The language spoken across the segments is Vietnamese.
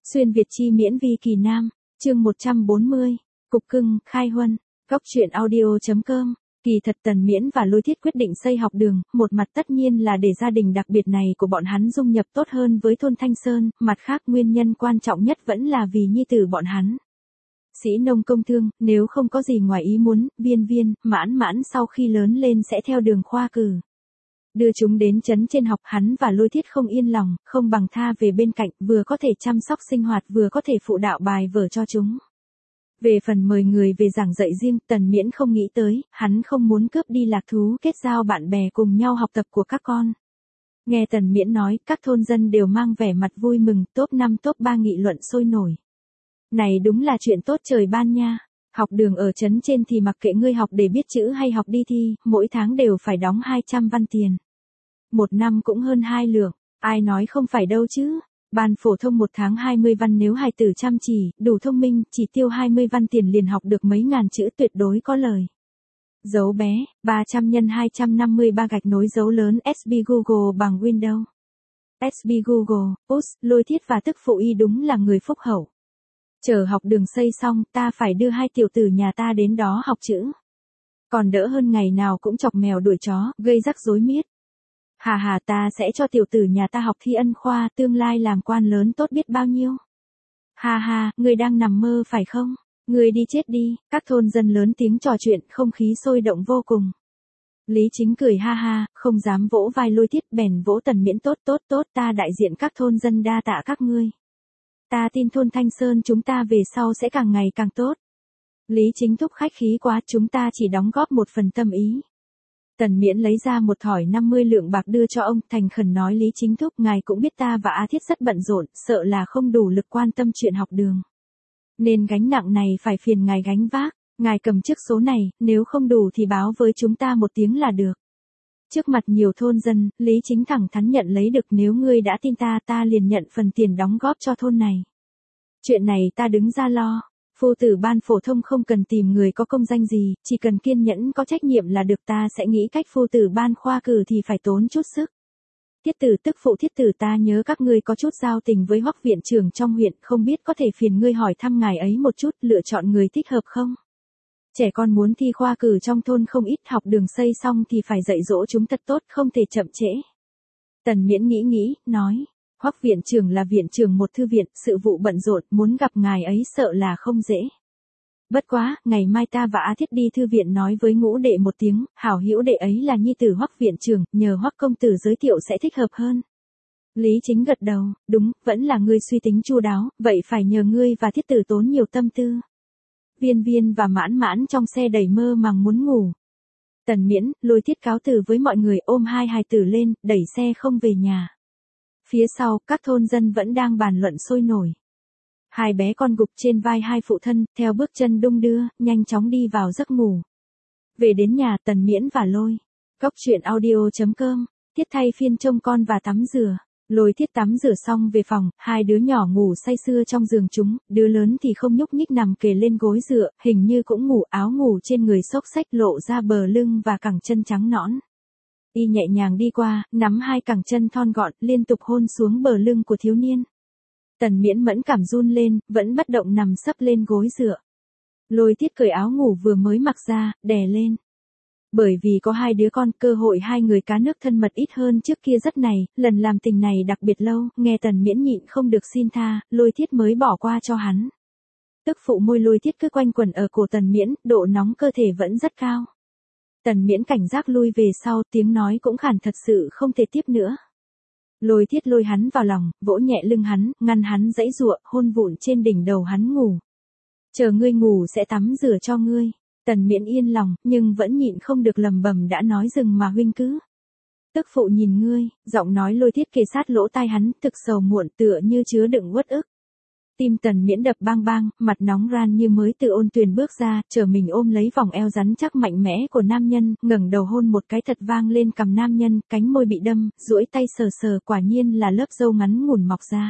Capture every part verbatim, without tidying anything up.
Xuyên Việt chi miễn vi kỳ nam, chương một trăm bốn mươi, Cục cưng, khai huân, góc truyện audio.com. Kỳ thật Tần Miễn và Lôi Thiết quyết định xây học đường, một mặt tất nhiên là để gia đình đặc biệt này của bọn hắn dung nhập tốt hơn với thôn Thanh Sơn, mặt khác nguyên nhân quan trọng nhất vẫn là vì nhi tử bọn hắn. Sĩ nông công thương, nếu không có gì ngoài ý muốn, Viên Viên, Mãn Mãn sau khi lớn lên sẽ theo đường khoa cử. Đưa chúng đến trấn trên học, hắn và Lôi Thiết không yên lòng, không bằng tha về bên cạnh, vừa có thể chăm sóc sinh hoạt vừa có thể phụ đạo bài vở cho chúng. Về phần mời người về giảng dạy riêng, Tần Miễn không nghĩ tới, hắn không muốn cướp đi lạc thú kết giao bạn bè cùng nhau học tập của các con. Nghe Tần Miễn nói, các thôn dân đều mang vẻ mặt vui mừng, top năm top ba nghị luận sôi nổi. Này đúng là chuyện tốt trời ban nha. Học đường ở trấn trên thì mặc kệ ngươi học để biết chữ hay học đi thi, mỗi tháng đều phải đóng hai trăm văn tiền. Một năm cũng hơn hai lượng, ai nói không phải đâu chứ. Ban phổ thông một tháng hai mươi văn, nếu hài tử chăm chỉ, đủ thông minh, chỉ tiêu hai mươi văn tiền liền học được mấy ngàn chữ, tuyệt đối có lời. Dấu bé, ba trăm nhân hai trăm năm mươi ba gạch nối dấu lớn ét bê Google bằng Windows. ét bê Google, út, Lôi Thiết và tức phụ y đúng là người phúc hậu. Chờ học đường xây xong, ta phải đưa hai tiểu tử nhà ta đến đó học chữ. Còn đỡ hơn ngày nào cũng chọc mèo đuổi chó, gây rắc rối miết. Hà hà, ta sẽ cho tiểu tử nhà ta học thi ân khoa, tương lai làm quan lớn tốt biết bao nhiêu. Hà hà, người đang nằm mơ phải không? Người đi chết đi. Các thôn dân lớn tiếng trò chuyện, không khí sôi động vô cùng. Lý Chính cười ha ha, không dám vỗ vai Lôi Thiết, bèn vỗ Tần Miễn, tốt tốt tốt, ta đại diện các thôn dân đa tạ các ngươi. Ta tin thôn Thanh Sơn chúng ta về sau sẽ càng ngày càng tốt. Lý Chính thúc khách khí quá, chúng ta chỉ đóng góp một phần tâm ý. Tần Miễn lấy ra một thỏi năm mươi lượng bạc đưa cho ông, thành khẩn nói, Lý Chính thúc, ngài cũng biết ta và A Thiết rất bận rộn, sợ là không đủ lực quan tâm chuyện học đường. Nên gánh nặng này phải phiền ngài gánh vác, ngài cầm trước số này, nếu không đủ thì báo với chúng ta một tiếng là được. Trước mặt nhiều thôn dân, Lý Chính thẳng thắn nhận lấy được, nếu ngươi đã tin ta, ta liền nhận phần tiền đóng góp cho thôn này. Chuyện này ta đứng ra lo. Phu tử ban phổ thông không cần tìm người có công danh gì, chỉ cần kiên nhẫn có trách nhiệm là được, ta sẽ nghĩ cách. Phu tử ban khoa cử thì phải tốn chút sức. Thiết tử tức phụ Thiết tử, ta nhớ các ngươi có chút giao tình với Hoắc viện trưởng trong huyện, không biết có thể phiền ngươi hỏi thăm ngài ấy một chút, lựa chọn người thích hợp không? Trẻ con muốn thi khoa cử trong thôn không ít, học đường xây xong thì phải dạy dỗ chúng thật tốt, không thể chậm trễ. Tần Miễn nghĩ nghĩ, nói. Hoắc viện trưởng là viện trưởng một thư viện, sự vụ bận rộn, muốn gặp ngài ấy sợ là không dễ. Bất quá, ngày mai ta và A Thiết đi thư viện nói với ngũ đệ một tiếng, hảo hữu đệ ấy là nhi tử Hoắc viện trưởng, nhờ Hoắc công tử giới thiệu sẽ thích hợp hơn. Lý Chính gật đầu, đúng, vẫn là ngươi suy tính chu đáo, vậy phải nhờ ngươi và Thiết tử tốn nhiều tâm tư. Viên Viên và Mãn Mãn trong xe đầy mơ màng muốn ngủ. Tần Miễn, Lôi Thiết cáo từ với mọi người, ôm hai hài tử lên, đẩy xe không về nhà. Phía sau, các thôn dân vẫn đang bàn luận sôi nổi. Hai bé con gục trên vai hai phụ thân, theo bước chân đung đưa, nhanh chóng đi vào giấc ngủ. Về đến nhà, Tần Miễn và Lôi. Góc truyện audio.com, Thiết thay phiên trông con và tắm rửa. Lôi Thiết tắm rửa xong về phòng, hai đứa nhỏ ngủ say sưa trong giường chúng, đứa lớn thì không nhúc nhích nằm kề lên gối dựa, hình như cũng ngủ, áo ngủ trên người xốc xách lộ ra bờ lưng và cẳng chân trắng nõn. Y nhẹ nhàng đi qua, nắm hai cẳng chân thon gọn, liên tục hôn xuống bờ lưng của thiếu niên. Tần Miễn mẫn cảm run lên, vẫn bất động nằm sấp lên gối dựa. Lôi Thiết cởi áo ngủ vừa mới mặc ra, đè lên. Bởi vì có hai đứa con, cơ hội hai người cá nước thân mật ít hơn trước kia rất này, lần làm tình này đặc biệt lâu, nghe Tần Miễn nhịn không được xin tha, Lôi Thiết mới bỏ qua cho hắn. Tức phụ môi Lôi Thiết cứ quanh quẩn ở cổ Tần Miễn, độ nóng cơ thể vẫn rất cao. Tần Miễn cảnh giác lui về sau, tiếng nói cũng khản, thật sự không thể tiếp nữa. Lôi Thiết lôi hắn vào lòng, vỗ nhẹ lưng hắn, ngăn hắn giãy giụa, hôn vụn trên đỉnh đầu hắn ngủ. Chờ ngươi ngủ sẽ tắm rửa cho ngươi. Tần Miễn yên lòng, nhưng vẫn nhịn không được lầm bầm, đã nói dừng mà huynh cứ. Tức phụ nhìn ngươi, giọng nói Lôi Thiết kề sát lỗ tai hắn, thực sầu muộn, tựa như chứa đựng uất ức. Tim Tần Miễn đập bang bang, mặt nóng ran như mới từ ôn tuyền bước ra, chờ mình ôm lấy vòng eo rắn chắc mạnh mẽ của nam nhân, ngẩng đầu hôn một cái thật vang lên cằm nam nhân, cánh môi bị đâm, duỗi tay sờ sờ, quả nhiên là lớp râu ngắn ngủn mọc ra.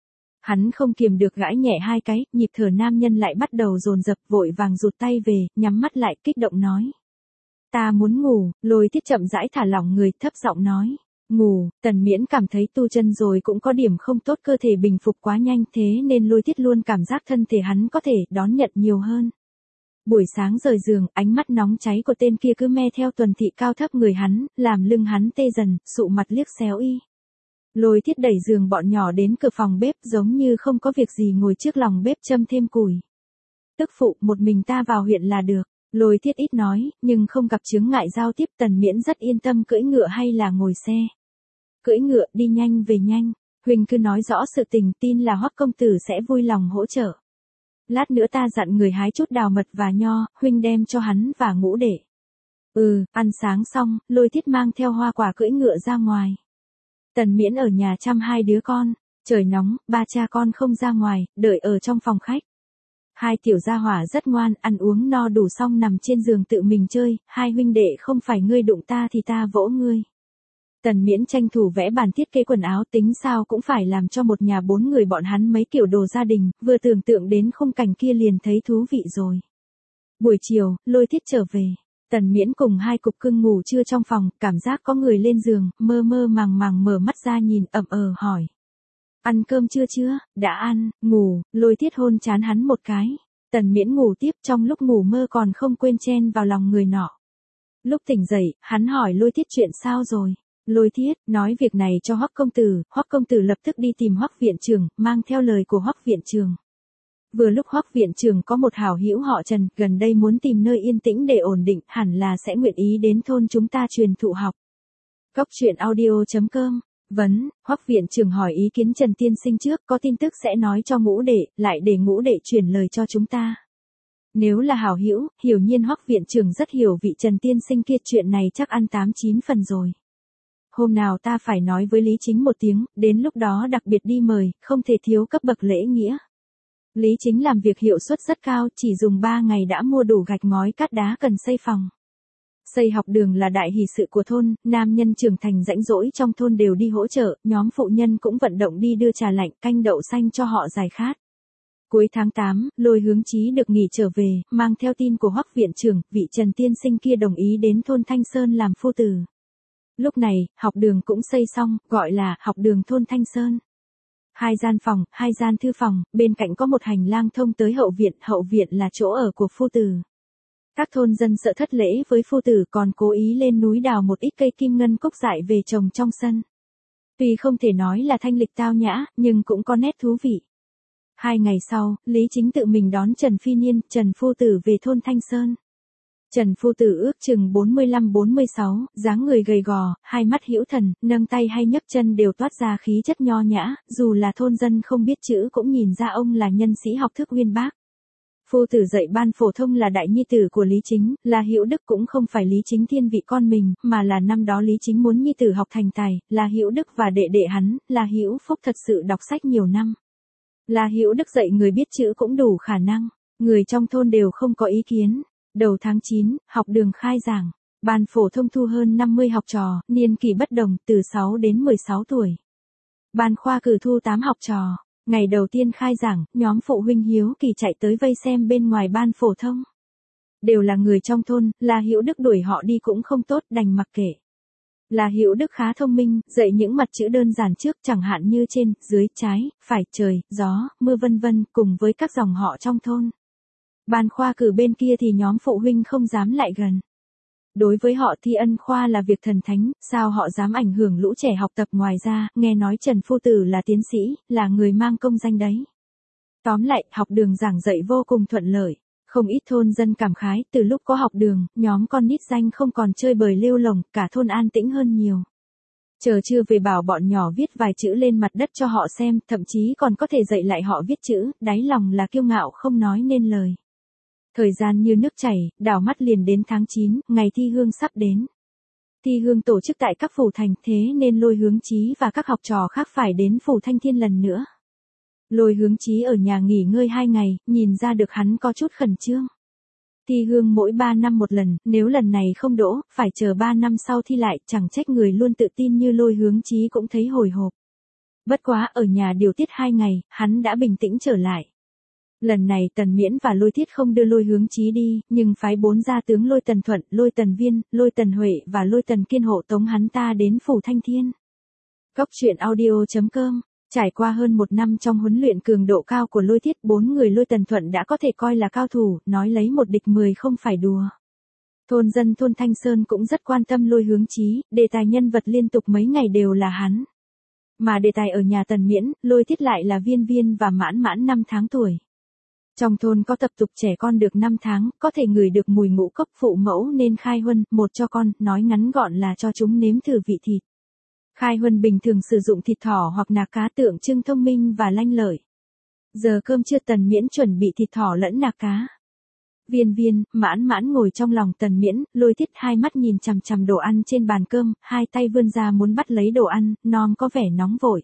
Hắn không kiềm được gãi nhẹ hai cái, nhịp thở nam nhân lại bắt đầu dồn dập, vội vàng rụt tay về, nhắm mắt lại, kích động nói. Ta muốn ngủ. Lôi Thiết chậm rãi thả lỏng người, thấp giọng nói. Ngủ, Tần Miễn cảm thấy tu chân rồi cũng có điểm không tốt, cơ thể bình phục quá nhanh, thế nên Lôi Thiết luôn cảm giác thân thể hắn có thể đón nhận nhiều hơn. Buổi sáng rời giường, ánh mắt nóng cháy của tên kia cứ me theo tuần thị cao thấp người hắn, làm lưng hắn tê dần, sụ mặt liếc xéo y. Lôi Thiết đẩy giường bọn nhỏ đến cửa phòng bếp, giống như không có việc gì ngồi trước lòng bếp châm thêm củi. Tức phụ, một mình ta vào huyện là được. Lôi Thiết ít nói, nhưng không gặp chướng ngại giao tiếp. Tần Miễn rất yên tâm cưỡi ngựa hay là ngồi xe. Cưỡi ngựa, đi nhanh về nhanh. Huynh cứ nói rõ sự tình, tin là Hoắc công tử sẽ vui lòng hỗ trợ. Lát nữa ta dặn người hái chút đào mật và nho, huynh đem cho hắn và Ngũ Đệ. Ừ, ăn sáng xong, Lôi Thiết mang theo hoa quả cưỡi ngựa ra ngoài. Tần Miễn ở nhà chăm hai đứa con. Trời nóng, ba cha con không ra ngoài, đợi ở trong phòng khách. Hai tiểu gia hỏa rất ngoan, ăn uống no đủ xong nằm trên giường tự mình chơi. Hai huynh đệ, không phải ngươi đụng ta thì ta vỗ ngươi. Tần Miễn tranh thủ vẽ bàn thiết kế quần áo, tính sao cũng phải làm cho một nhà bốn người bọn hắn mấy kiểu đồ gia đình, vừa tưởng tượng đến khung cảnh kia liền thấy thú vị rồi. Buổi chiều, Lôi Thiết trở về. Tần Miễn cùng hai cục cưng ngủ trưa trong phòng, cảm giác có người lên giường, mơ mơ màng màng mở mắt ra nhìn, ậm ờ hỏi. Ăn cơm chưa chưa? Đã ăn, ngủ. Lôi Thiết hôn trán hắn một cái. Tần Miễn ngủ tiếp, trong lúc ngủ mơ còn không quên chen vào lòng người nọ. Lúc tỉnh dậy, hắn hỏi Lôi Thiết chuyện sao rồi. Lôi Thiết nói việc này cho Hoắc công tử. Hoắc công tử lập tức đi tìm Hoắc viện trưởng, mang theo lời của Hoắc viện trưởng. Vừa lúc Hoắc viện trưởng có một hảo hữu họ Trần, gần đây muốn tìm nơi yên tĩnh để ổn định, hẳn là sẽ nguyện ý đến thôn chúng ta truyền thụ học. Góc truyện audio chấm com. Vấn, Hoắc viện trưởng hỏi ý kiến Trần tiên sinh trước, có tin tức sẽ nói cho Ngũ Đệ, lại để Ngũ Đệ truyền lời cho chúng ta. Nếu là hảo hữu, hiểu nhiên Hoắc viện trưởng rất hiểu vị Trần tiên sinh kia, chuyện này chắc ăn tám chín phần rồi. Hôm nào ta phải nói với Lý Chính một tiếng, đến lúc đó đặc biệt đi mời, không thể thiếu cấp bậc lễ nghĩa. Lý Chính làm việc hiệu suất rất cao, chỉ dùng ba ngày đã mua đủ gạch ngói cát đá cần xây phòng. Xây học đường là đại hỷ sự của thôn, nam nhân trưởng thành rãnh rỗi trong thôn đều đi hỗ trợ, nhóm phụ nhân cũng vận động đi đưa trà lạnh, canh đậu xanh cho họ giải khát. Cuối tháng tám, Lôi Hướng Chí được nghỉ trở về, mang theo tin của Hoắc viện trưởng, vị Trần tiên sinh kia đồng ý đến thôn Thanh Sơn làm phu tử. Lúc này, học đường cũng xây xong, gọi là học đường thôn Thanh Sơn. Hai gian phòng, hai gian thư phòng, bên cạnh có một hành lang thông tới hậu viện, hậu viện là chỗ ở của phu tử. Các thôn dân sợ thất lễ với phu tử còn cố ý lên núi đào một ít cây kim ngân cúc dại về trồng trong sân. Tuy không thể nói là thanh lịch tao nhã, nhưng cũng có nét thú vị. Hai ngày sau, Lý Chính tự mình đón Trần Phi Niên, Trần phu tử về thôn Thanh Sơn. Trần phu tử ước chừng bốn mươi lăm bốn mươi sáu, dáng người gầy gò, hai mắt hữu thần, nâng tay hay nhấc chân đều toát ra khí chất nho nhã, dù là thôn dân không biết chữ cũng nhìn ra ông là nhân sĩ học thức uyên bác. Phu tử dạy ban phổ thông là đại nhi tử của Lý Chính, là Hữu Đức cũng không phải Lý Chính thiên vị con mình, mà là năm đó Lý Chính muốn nhi tử học thành tài, là Hữu Đức và đệ đệ hắn, là Hữu Phúc thật sự đọc sách nhiều năm. Là Hữu Đức dạy người biết chữ cũng đủ khả năng, người trong thôn đều không có ý kiến. Đầu tháng chín, học đường khai giảng, ban phổ thông thu hơn năm mươi học trò, niên kỳ bất đồng, từ sáu đến mười sáu tuổi. Ban khoa cử thu tám học trò. Ngày đầu tiên khai giảng, nhóm phụ huynh hiếu kỳ chạy tới vây xem bên ngoài ban phổ thông. Đều là người trong thôn, là Hữu Đức đuổi họ đi cũng không tốt, đành mặc kệ. Là Hữu Đức khá thông minh, dạy những mặt chữ đơn giản trước, chẳng hạn như trên, dưới, trái, phải, trời, gió, mưa vân vân, cùng với các dòng họ trong thôn. Ban khoa cử bên kia thì nhóm phụ huynh không dám lại gần. Đối với họ thi ân khoa là việc thần thánh, sao họ dám ảnh hưởng lũ trẻ học tập, ngoài ra, nghe nói Trần phu tử là tiến sĩ, là người mang công danh đấy. Tóm lại, học đường giảng dạy vô cùng thuận lợi. Không ít thôn dân cảm khái, từ lúc có học đường, nhóm con nít danh không còn chơi bời lêu lồng, cả thôn an tĩnh hơn nhiều. Chờ trưa về bảo bọn nhỏ viết vài chữ lên mặt đất cho họ xem, thậm chí còn có thể dạy lại họ viết chữ, đáy lòng là kiêu ngạo không nói nên lời. Thời gian như nước chảy, đảo mắt liền đến tháng chín, ngày thi hương sắp đến. Thi hương tổ chức tại các phủ thành, thế nên Lôi Hướng Chí và các học trò khác phải đến phủ Thanh Thiên lần nữa. Lôi Hướng Chí ở nhà nghỉ ngơi hai ngày, nhìn ra được hắn có chút khẩn trương. Thi hương mỗi ba năm một lần, nếu lần này không đỗ, phải chờ ba năm sau thi lại, chẳng trách người luôn tự tin như Lôi Hướng Chí cũng thấy hồi hộp. Bất quá ở nhà điều tiết hai ngày, hắn đã bình tĩnh trở lại. Lần này Tần Miễn và Lôi Thiết không đưa Lôi Hướng Chí đi, nhưng phái bốn gia tướng Lôi Tần Thuận, Lôi Tần Viên, Lôi Tần Huệ và Lôi Tần Kiên hộ tống hắn ta đến phủ Thanh Thiên. Góc truyện audio chấm com. Trải qua hơn một năm trong huấn luyện cường độ cao của Lôi Thiết, bốn người Lôi Tần Thuận đã có thể coi là cao thủ, nói lấy một địch mười không phải đùa. Thôn dân thôn Thanh Sơn cũng rất quan tâm Lôi Hướng Chí, đề tài nhân vật liên tục mấy ngày đều là hắn. Mà đề tài ở nhà Tần Miễn, Lôi Thiết lại là Viên Viên và Mãn Mãn năm tháng tuổi. Trong thôn có tập tục trẻ con được năm tháng, có thể ngửi được mùi ngũ cốc phụ mẫu nên khai huân, một cho con, nói ngắn gọn là cho chúng nếm thử vị thịt. Khai huân bình thường sử dụng thịt thỏ hoặc nạc cá tượng trưng thông minh và lanh lợi. Giờ cơm trưa Tần Miễn chuẩn bị thịt thỏ lẫn nạc cá. Viên Viên, Mãn Mãn ngồi trong lòng Tần Miễn, Lôi Thiết hai mắt nhìn chằm chằm đồ ăn trên bàn cơm, hai tay vươn ra muốn bắt lấy đồ ăn, non có vẻ nóng vội.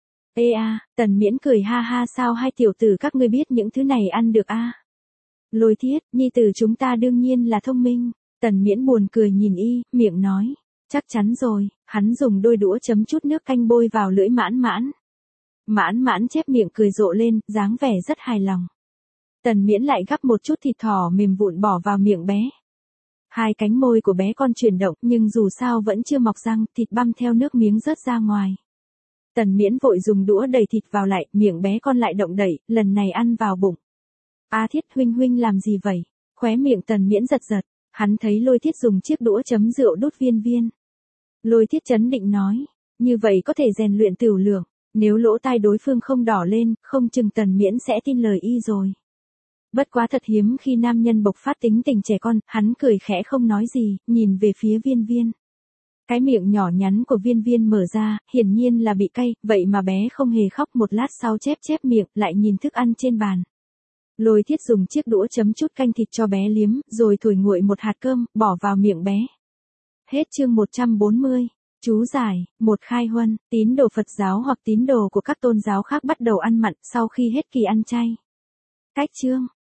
Ê a, Tần Miễn cười ha ha, sao hai tiểu tử các ngươi biết những thứ này ăn được a? Lôi Thiết, nhi tử chúng ta đương nhiên là thông minh. Tần Miễn buồn cười nhìn y, miệng nói, chắc chắn rồi, hắn dùng đôi đũa chấm chút nước canh bôi vào lưỡi Mãn Mãn. Mãn Mãn chép miệng cười rộ lên, dáng vẻ rất hài lòng. Tần Miễn lại gắp một chút thịt thỏ mềm vụn bỏ vào miệng bé. Hai cánh môi của bé con chuyển động, nhưng dù sao vẫn chưa mọc răng, thịt băm theo nước miếng rớt ra ngoài. Tần Miễn vội dùng đũa đẩy thịt vào lại, miệng bé con lại động đẩy, lần này ăn vào bụng. A Thiết huynh huynh làm gì vậy? Khóe miệng Tần Miễn giật giật, hắn thấy Lôi Thiết dùng chiếc đũa chấm rượu đút Viên Viên. Lôi Thiết trấn định nói, như vậy có thể rèn luyện tửu lượng, nếu lỗ tai đối phương không đỏ lên, không chừng Tần Miễn sẽ tin lời y rồi. Bất quá thật hiếm khi nam nhân bộc phát tính tình trẻ con, hắn cười khẽ không nói gì, nhìn về phía Viên Viên. Cái miệng nhỏ nhắn của Viên Viên mở ra, hiển nhiên là bị cay, vậy mà bé không hề khóc, một lát sau chép chép miệng, lại nhìn thức ăn trên bàn. Lôi Thiết dùng chiếc đũa chấm chút canh thịt cho bé liếm, rồi thổi nguội một hạt cơm, bỏ vào miệng bé. Hết chương một trăm bốn mươi. Chú giải, một khai huân, tín đồ Phật giáo hoặc tín đồ của các tôn giáo khác bắt đầu ăn mặn sau khi hết kỳ ăn chay. Cách chương